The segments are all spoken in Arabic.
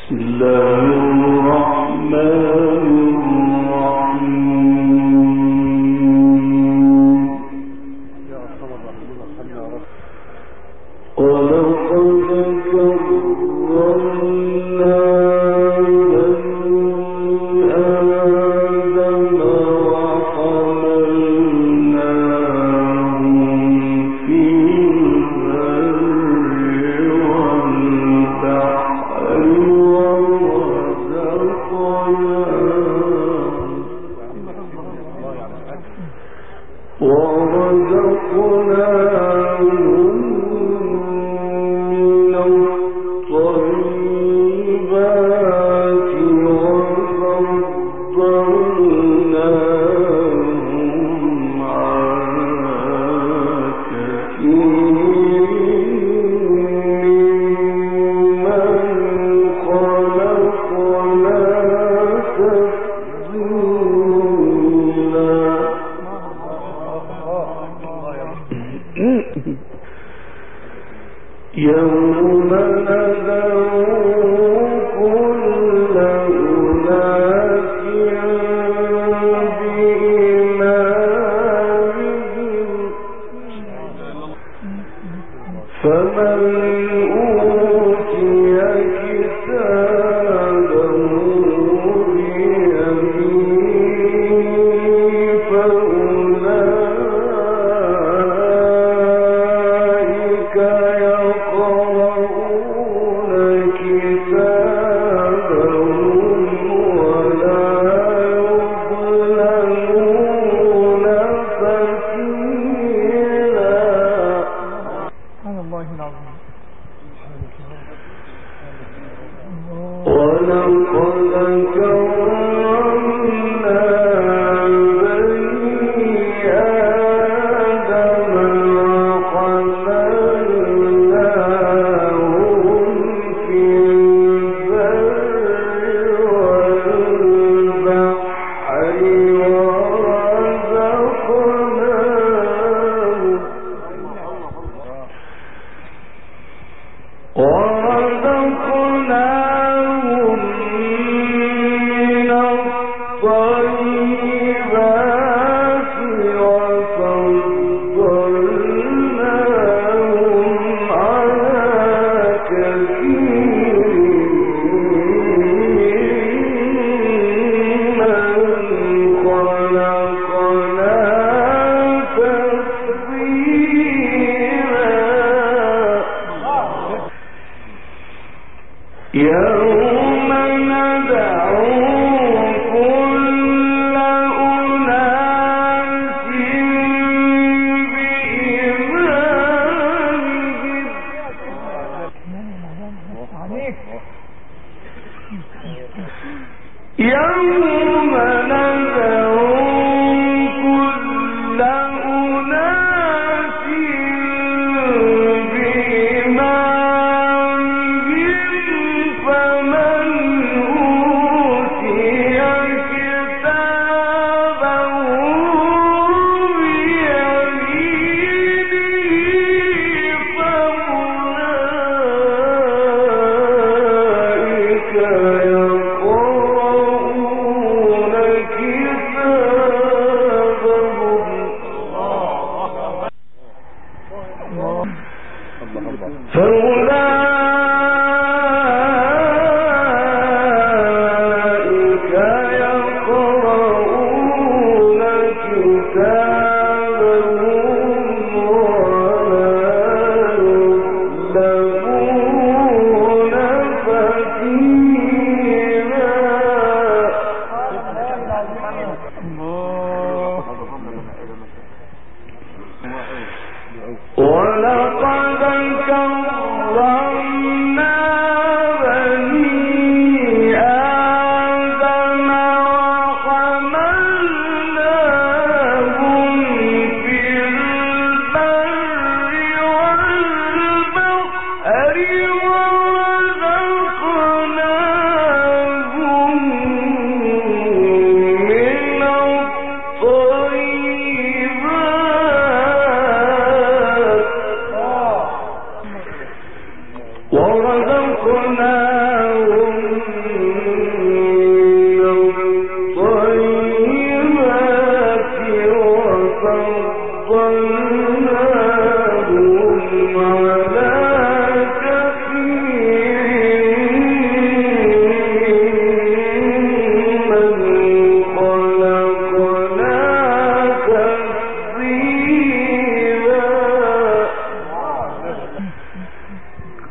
ورزقناهم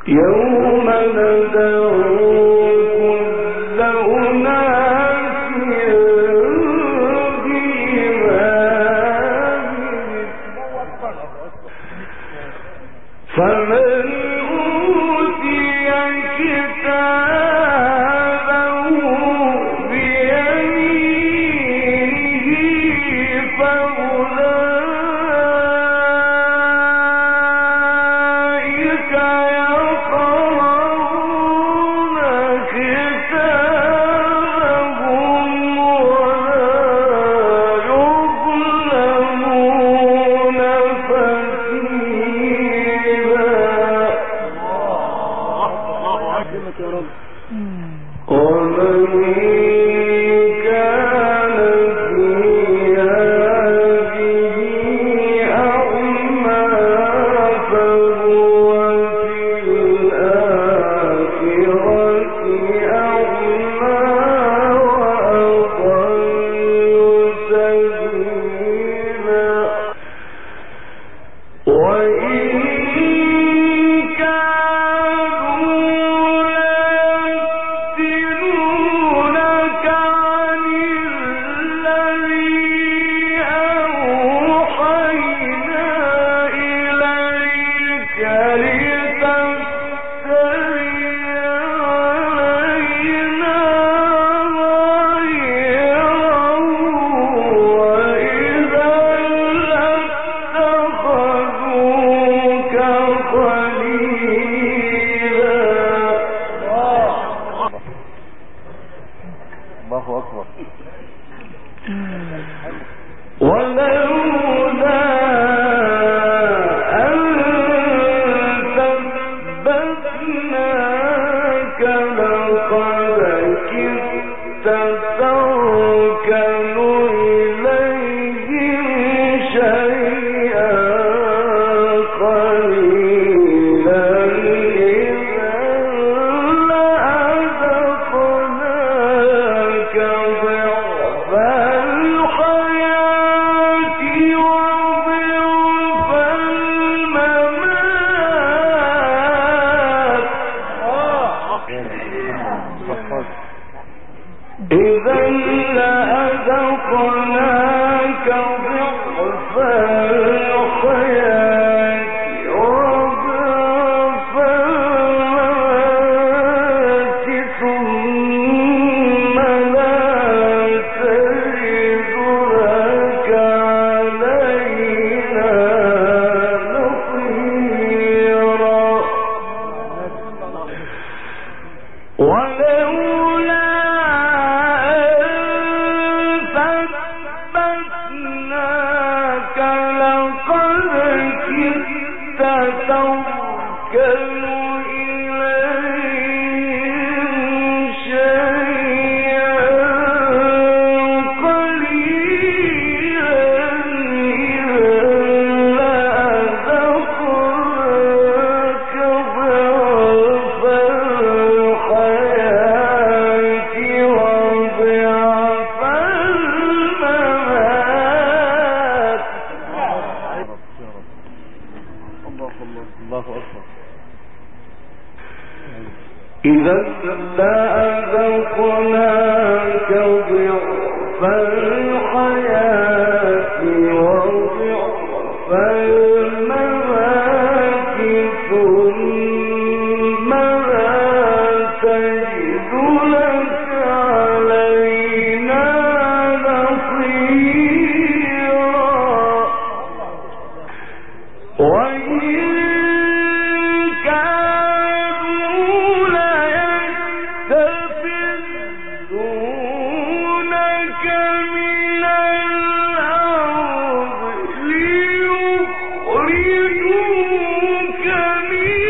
يوم ندعو كل أناس بإمامهم فمن أوتي كتابه بيمينه فأولئك يقرؤون كتابهم ولا يظلمون فتيلا. ومن كان في هذه أعمى فهو في الآخرة أعمى وأضل سبيلا. وإن ولولا أن ثبتناك لقد كدت تركن إليهم شيئا قليلا إذا لأذقناك ضعف الحياة وضعف الممات إذا لأذقناك ضعف الحياة وضعف الممات ثم لا تجد لك علينا نصيرا. ولولا ثبتناك لقد كدت تركن إليهم شيئا قليلا إذا لأذقناك ضعف الحياة وضعف الممات. الله أكبر. إذا لأذقناك ضعف الحياة وضعف الممات ثم لا تجد لك علينا نصيرا. وإن كانوا ليستفزونك من الأرض ليخرجوك منها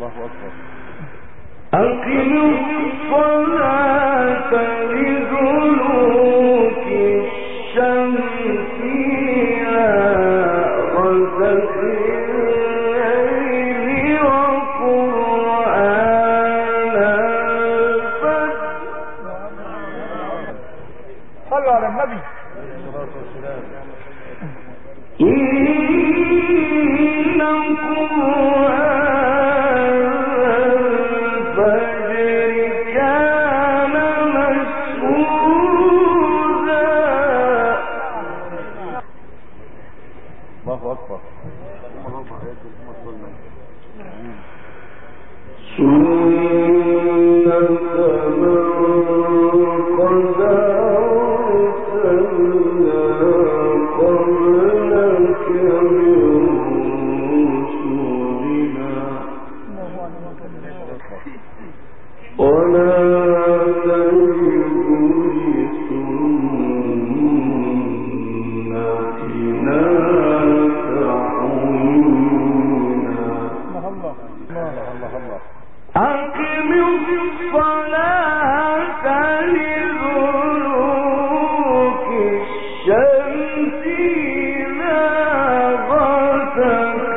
أقم الصلاة لدلوك الشمس إلى غسق الليل وقرآن الفجر. صلوا على النبي. إن قرآن الفجر كان مشهودا. الله أكبر. سنة من قد أرسلنا قبلك من رسلنا ولا تجد لسنتنا تحويلا. أقم الصلاة لدلوك الشمس إلى غسق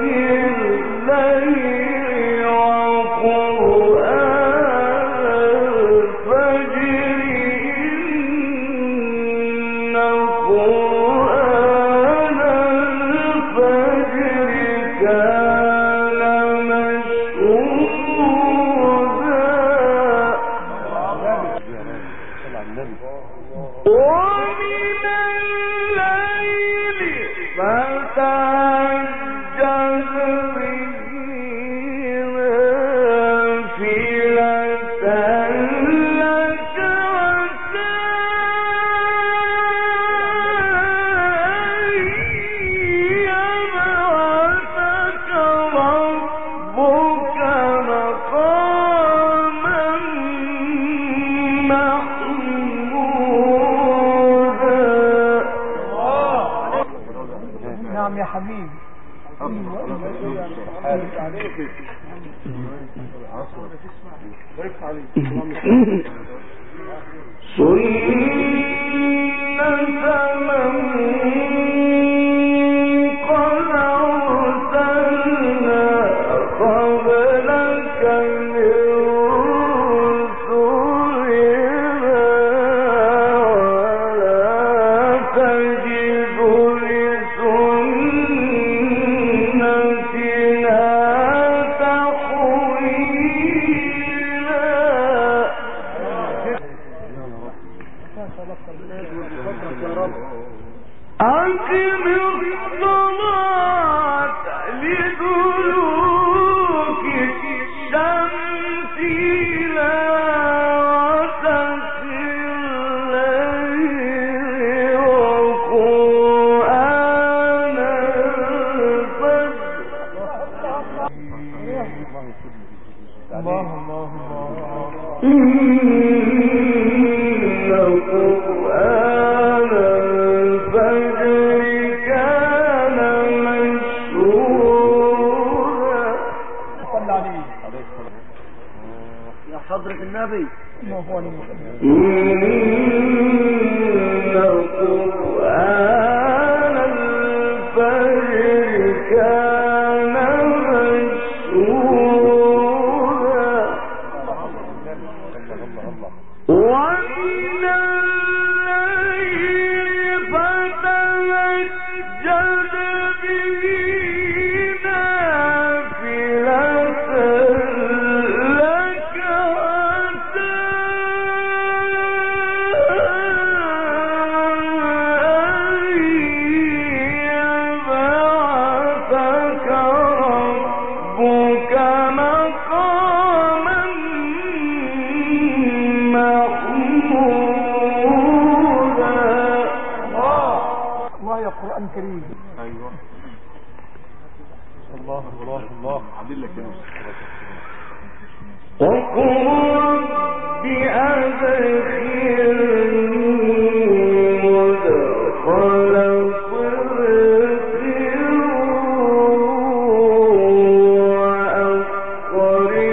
الليل وقرآن الفجر إن قرآن الفجر كان مشهودا. ومن الليل فتهجد به نافلة لك عسى أن يبعثك ربك مقاما محمودا. نعم يا حبيبي. سنة من قد أرسلنا قبلك من رسلنا ولا تجد لسنتنا أقم الصلاة لدلوك الشمس إلى غسق الليل وقرآن الفجر. الله الله الله. إن قرآن الفجر كان مشهودا. صلى عليه يا حضرة النبي. الله هو إن قرآن الفجر كان مشهودا. ومن الليل فتهجد به نافلة لك عسى أن يبعثك ربك مقاما محمودا. الله يا قرآن كريم. ايوه الله الله الله. عدل لك يا وقل رب أدخلني مدخل صدق وأخرجني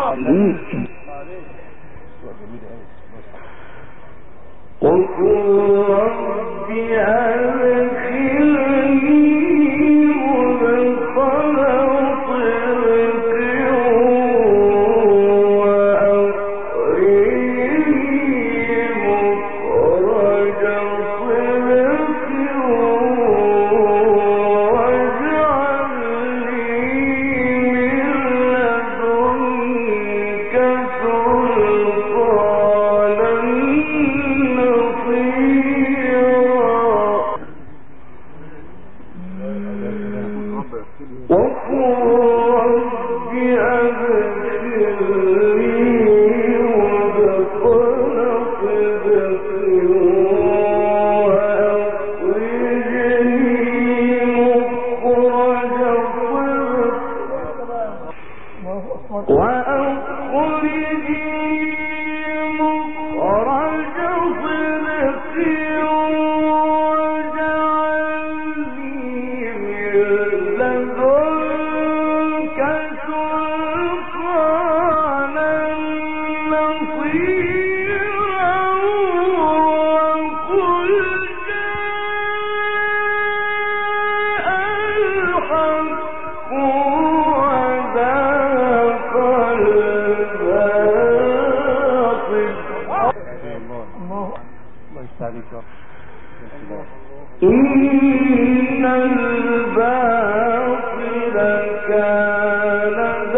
إن الباطل كان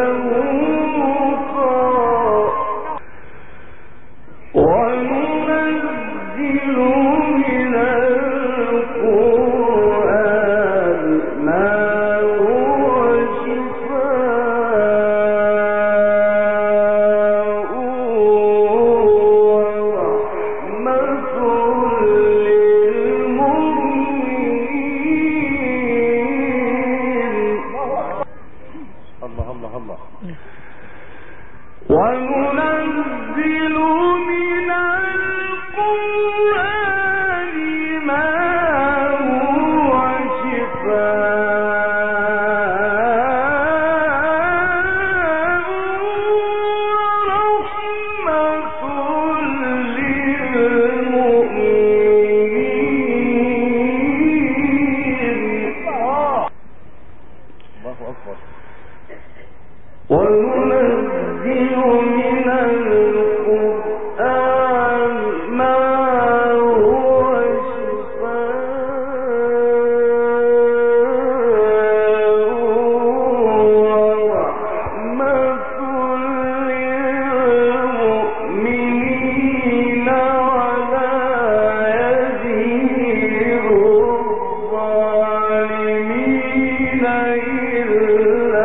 زهوقا وننزل من القرآن ما هو شفاء ورحمة وننزل من القرآن ما هو شفاء ورحمة للمؤمنين. الله أكبر. وننزل من القرآن ما هو شفاء ورحمة للمؤمنين ولا يزيد الظالمين إلا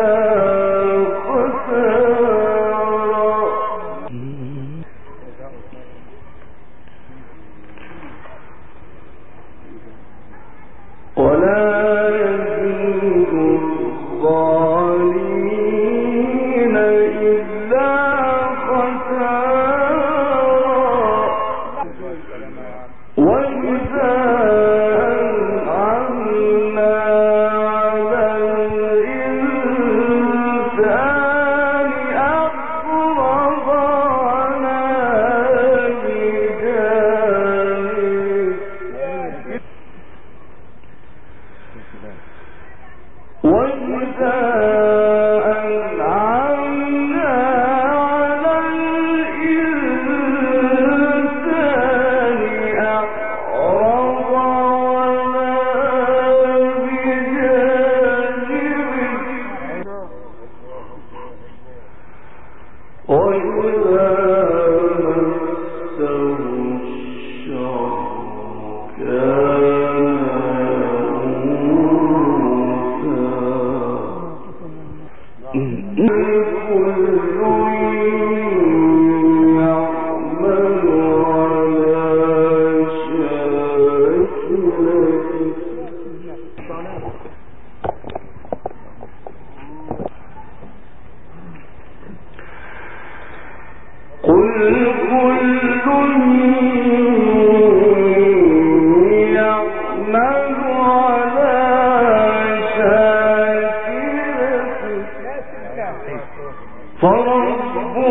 فربكم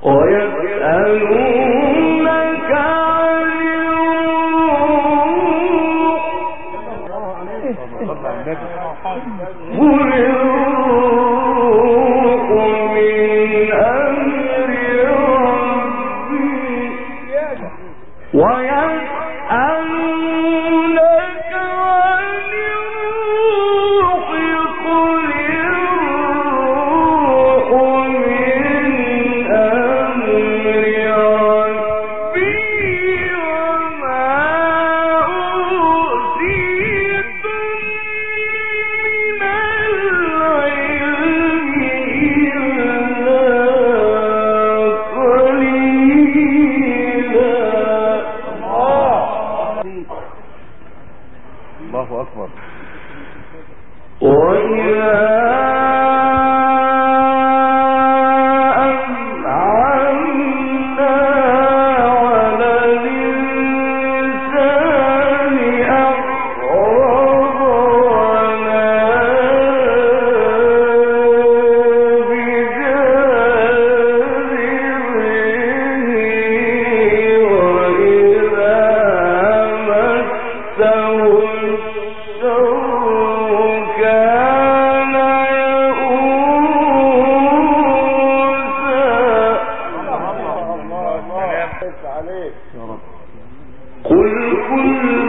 ويسألونك عن قل الروح من أمر ربي ويسألونك عن الروح قل الروح من أمر ربي وما أوتيتم من العلم إلا قليلا. الله أكبر. وإذا أنعمنا على الإنسان أعرض بجانبه وإذا مسه الشر كان يئوسا. قل كل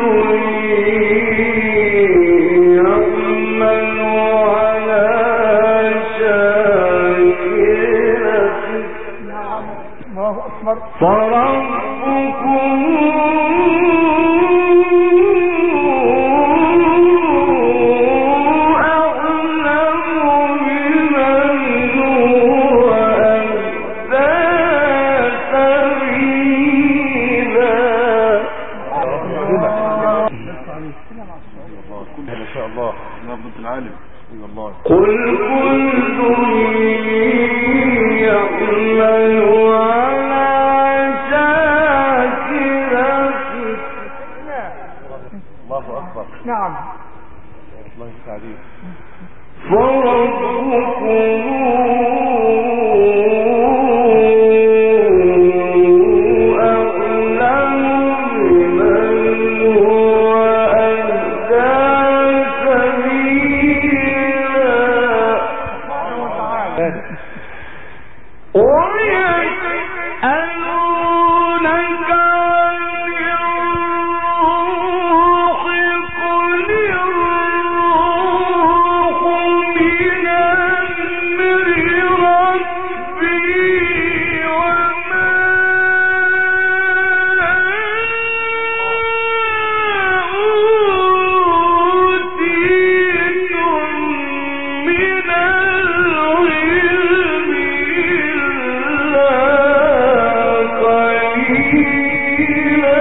يعمل على شاكلته الله أكبر. فربكم أعلم بمن هو أهدى سبيلا. ما شاء الله. نبض العالم. الله. قل كل يعمل على شاكلته. الله أكبر. نعم. الله يسعدك. ويسألونك عن الروح قل الروح من أمر ربي وما أوتيتم من العلم إلا قليلا.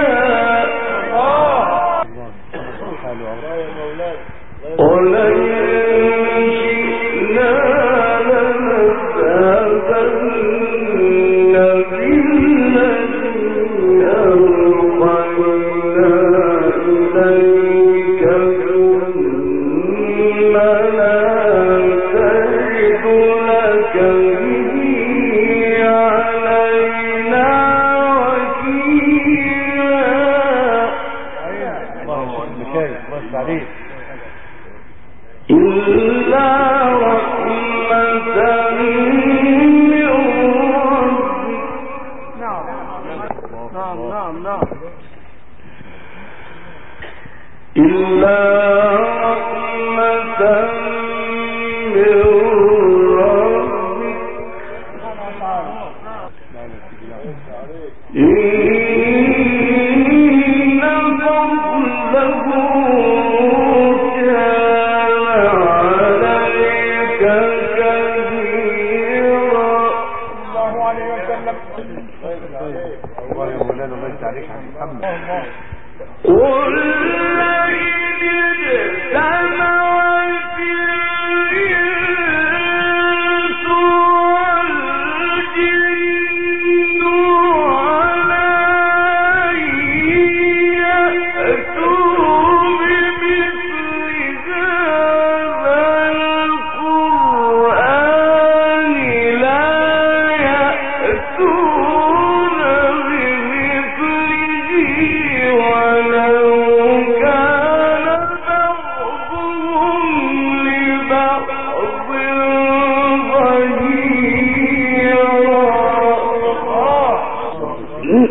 ولئن شئنا لنذهبن بالذي أوحينا إليك ثم لا تجد لك به علينا وكيلا. الله مكاي. الله يسعدك. إلا رحمة من ربك. نعم. إلا رحمة من ربك. إن فضله كان عليك كبيرا. الله عليه وسلم. الله يا مولانا. الله يسعدك يا محمد. قل لئن اجتمعت الإنس والجن على أن يأتوا بمثل هذا القرآن لا يأتون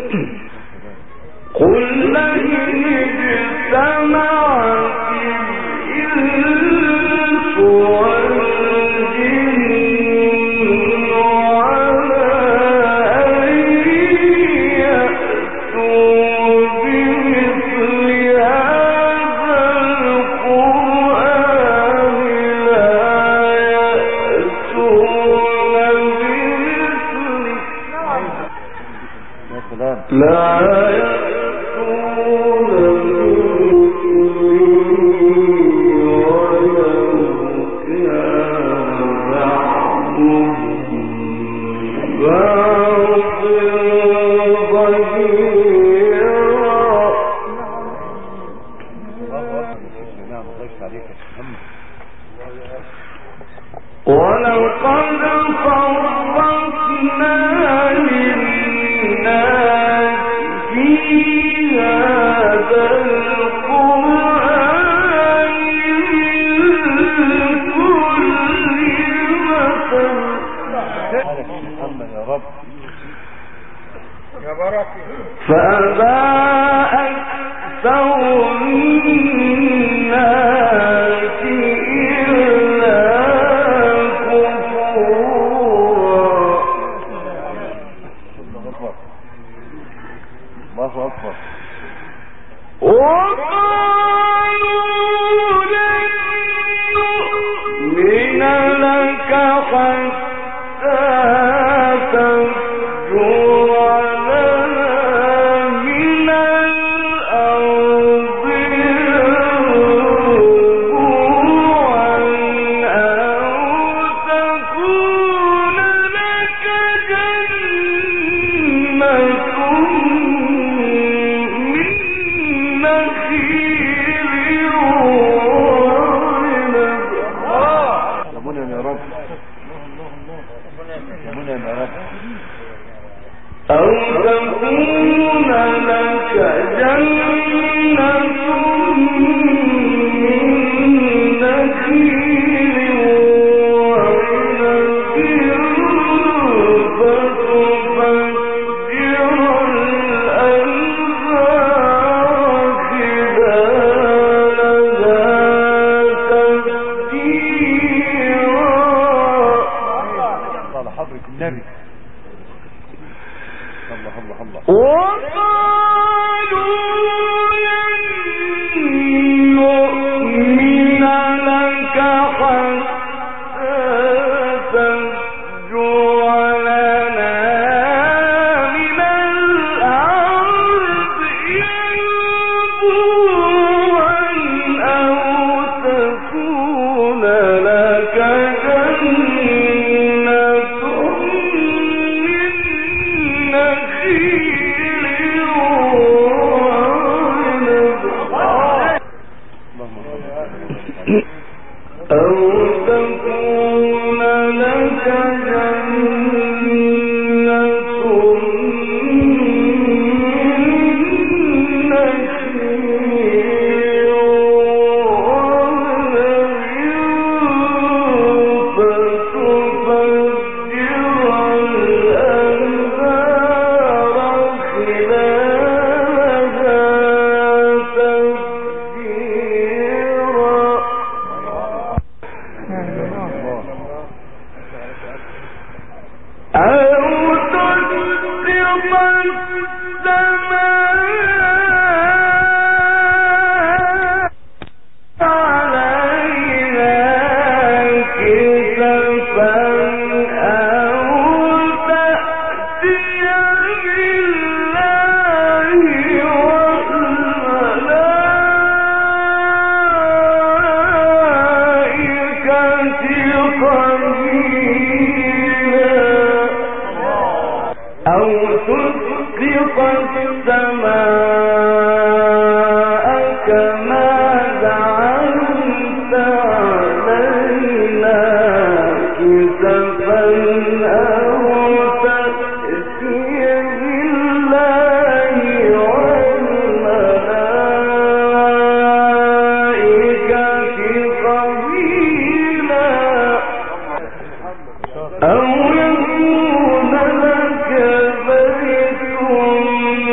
أو يكون لك بيت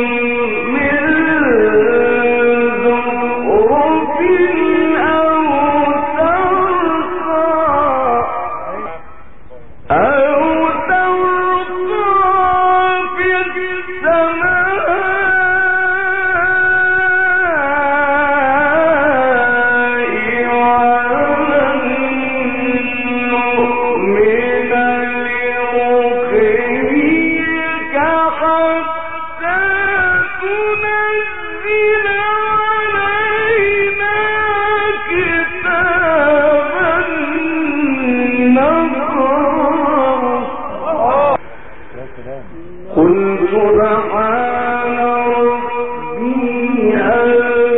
قل سبحان ربي هل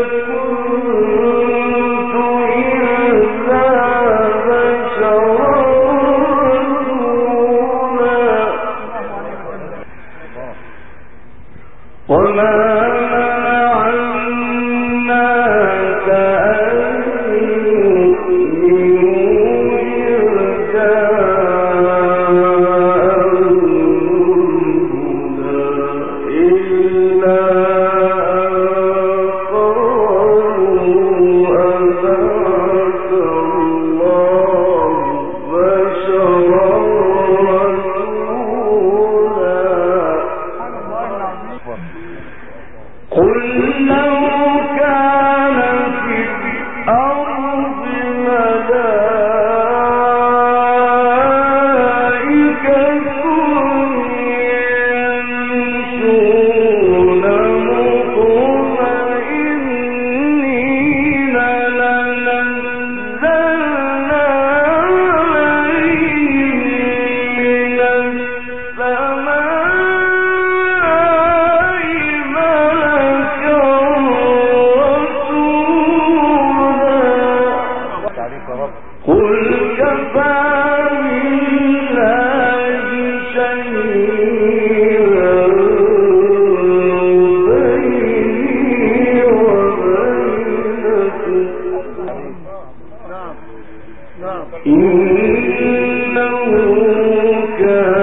كنت إلا بشرا رسولا وما منع الناس أن يؤمنوا إذ جاءهم إلا أن قالوا أبعث الله بشرا رسولا قل لو كان في الأرض ملائكة يمشون مطمئنين لنزلنا عليهم من السماء ملكا رسولا تعريف يا رب. قل كفى بالله شهيدا بيني وبينكم إنه كان